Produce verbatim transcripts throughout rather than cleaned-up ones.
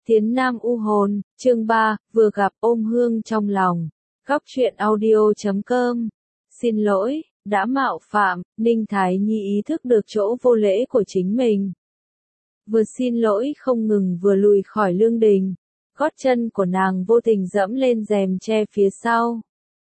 Tiến Nam u hồn, chương ba, vừa gặp ôm hương trong lòng. Góc truyện audio chấm com. Xin lỗi, đã mạo phạm, Ninh Thái Nhi ý thức được chỗ vô lễ của chính mình. Vừa xin lỗi không ngừng vừa lùi khỏi lương đình. Gót chân của nàng vô tình dẫm lên rèm tre phía sau.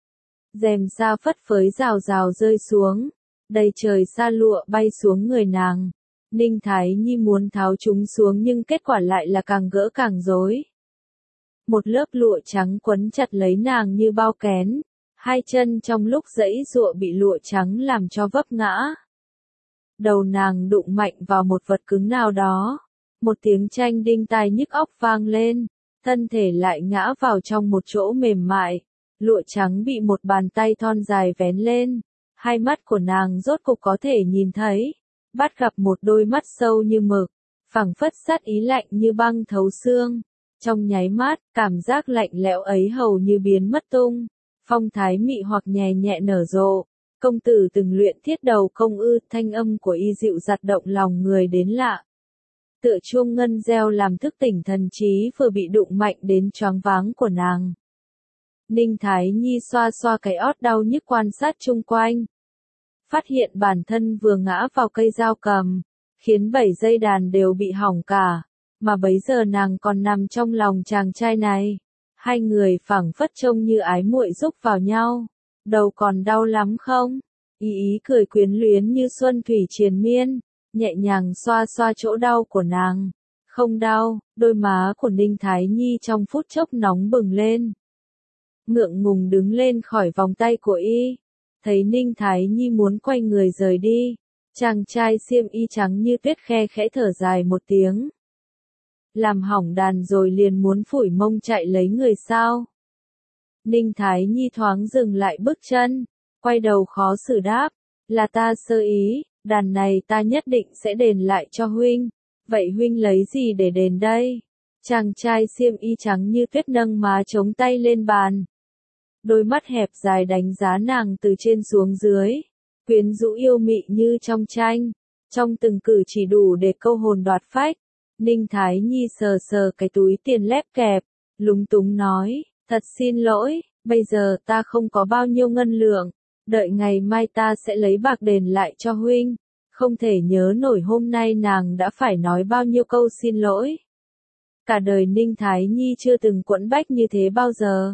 Rèm sa phất phới rào rào rơi xuống. Đầy trời sa lụa bay xuống người nàng. Ninh Thái Nhi muốn tháo chúng xuống nhưng kết quả lại là càng gỡ càng rối. Một lớp lụa trắng quấn chặt lấy nàng như bao kén, hai chân trong lúc giãy giụa bị lụa trắng làm cho vấp ngã. Đầu nàng đụng mạnh vào một vật cứng nào đó, một tiếng tranh đinh tai nhức óc vang lên, thân thể lại ngã vào trong một chỗ mềm mại, lụa trắng bị một bàn tay thon dài vén lên, hai mắt của nàng rốt cục có thể nhìn thấy. Bắt gặp một đôi mắt sâu như mực, phảng phất sát ý lạnh như băng thấu xương. Trong nháy mắt, cảm giác lạnh lẽo ấy hầu như biến mất tung. Phong thái mị hoặc nhẹ nhẹ nở rộ. Công tử từng luyện thiết đầu công ư, thanh âm của y dịu dặt động lòng người đến lạ. Tựa chuông ngân reo làm thức tỉnh thần trí vừa bị đụng mạnh đến choáng váng của nàng. Ninh Thái Nhi xoa xoa cái ót đau nhức quan sát chung quanh. Phát hiện bản thân vừa ngã vào cây dao cầm, khiến bảy dây đàn đều bị hỏng cả, mà bấy giờ nàng còn nằm trong lòng chàng trai này. Hai người phảng phất trông như ái muội rúc vào nhau. Đầu còn đau lắm không? Ý ý cười quyến luyến như xuân thủy triền miên, nhẹ nhàng xoa xoa chỗ đau của nàng. Không đau, đôi má của Ninh Thái Nhi trong phút chốc nóng bừng lên. Ngượng ngùng đứng lên khỏi vòng tay của y. Thấy Ninh Thái Nhi muốn quay người rời đi, chàng trai xiêm y trắng như tuyết khe khẽ thở dài một tiếng. Làm hỏng đàn rồi liền muốn phủi mông chạy lấy người sao? Ninh Thái Nhi thoáng dừng lại bước chân, quay đầu khó xử đáp, là ta sơ ý, đàn này ta nhất định sẽ đền lại cho huynh. Vậy huynh lấy gì để đền đây? Chàng trai xiêm y trắng như tuyết nâng má chống tay lên bàn. Đôi mắt hẹp dài đánh giá nàng từ trên xuống dưới, quyến rũ yêu mị như trong tranh, trong từng cử chỉ đủ để câu hồn đoạt phách. Ninh Thái Nhi sờ sờ cái túi tiền lép kẹp, lúng túng nói, thật xin lỗi, bây giờ ta không có bao nhiêu ngân lượng, đợi ngày mai ta sẽ lấy bạc đền lại cho huynh. Không thể nhớ nổi hôm nay nàng đã phải nói bao nhiêu câu xin lỗi. Cả đời Ninh Thái Nhi chưa từng quẫn bách như thế bao giờ.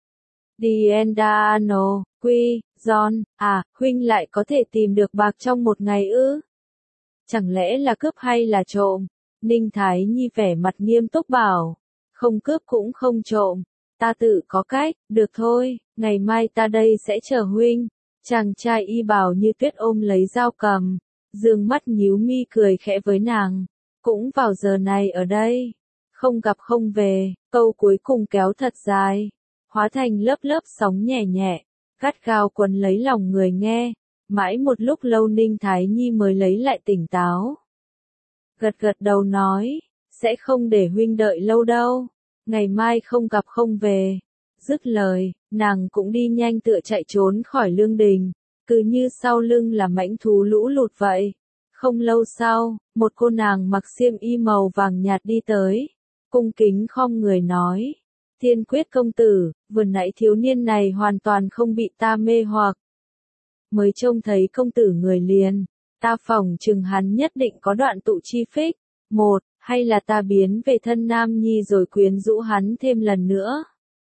Diendano, Quy, John, à, huynh lại có thể tìm được bạc trong một ngày ư? Chẳng lẽ là cướp hay là trộm? Ninh Thái Nhi vẻ mặt nghiêm túc bảo, không cướp cũng không trộm, ta tự có cách, được thôi, ngày mai ta đây sẽ chờ huynh. Chàng trai y bào như tuyết ôm lấy dao cầm, dương mắt nhíu mi cười khẽ với nàng, cũng vào giờ này ở đây, không gặp không về, câu cuối cùng kéo thật dài. Hóa thành lớp lớp sóng nhẹ nhẹ, gắt gao quấn lấy lòng người nghe, mãi một lúc lâu Ninh Thái Nhi mới lấy lại tỉnh táo. Gật gật đầu nói, sẽ không để huynh đợi lâu đâu, ngày mai không gặp không về. Dứt lời, nàng cũng đi nhanh tựa chạy trốn khỏi lương đình, cứ như sau lưng là mãnh thú lũ lụt vậy. Không lâu sau, một cô nàng mặc xiêm y màu vàng nhạt đi tới, cung kính khom người nói. Thiên Quyết công tử, vừa nãy thiếu niên này hoàn toàn không bị ta mê hoặc. Mới trông thấy công tử người liền, ta phỏng chừng hắn nhất định có đoạn tụ chi phích. Một, hay là ta biến về thân nam nhi rồi quyến rũ hắn thêm lần nữa.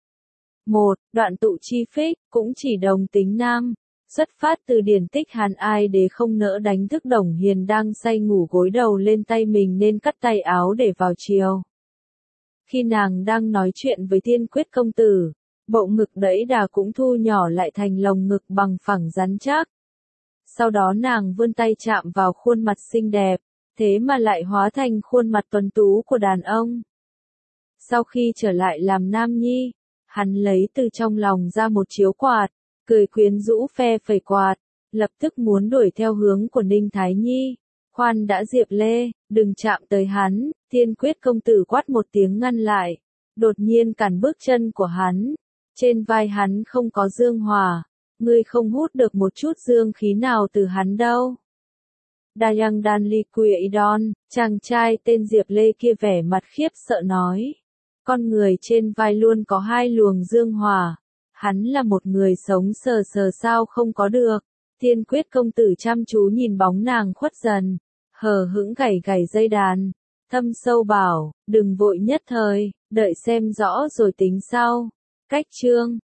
Một, đoạn tụ chi phích, cũng chỉ đồng tính nam. Xuất phát từ điển tích Hàn Ai Đế không nỡ đánh thức Đồng Hiền đang say ngủ gối đầu lên tay mình nên cắt tay áo để vào chiều. Khi nàng đang nói chuyện với Thiên Quyết công tử, bộ ngực đẫy đà cũng thu nhỏ lại thành lồng ngực bằng phẳng rắn chắc. Sau đó nàng vươn tay chạm vào khuôn mặt xinh đẹp, thế mà lại hóa thành khuôn mặt tuấn tú của đàn ông. Sau khi trở lại làm nam nhi, hắn lấy từ trong lòng ra một chiếu quạt, cười quyến rũ phe phẩy quạt, lập tức muốn đuổi theo hướng của Ninh Thái Nhi. Khoan đã Diệp Lê, đừng chạm tới hắn. Thiên Quyết công tử quát một tiếng ngăn lại, đột nhiên cản bước chân của hắn. Trên vai hắn không có dương hỏa, ngươi không hút được một chút dương khí nào từ hắn đâu. Dayang Dan Li Quy Idon, chàng trai tên Diệp Lê kia vẻ mặt khiếp sợ nói. Con người trên vai luôn có hai luồng dương hỏa. Hắn là một người sống sờ sờ sao không có được. Tiên quyết công tử chăm chú nhìn bóng nàng khuất dần. Hờ hững gảy gảy dây đàn. Thâm sâu bảo, đừng vội nhất thời, đợi xem rõ rồi tính sau. Cách chương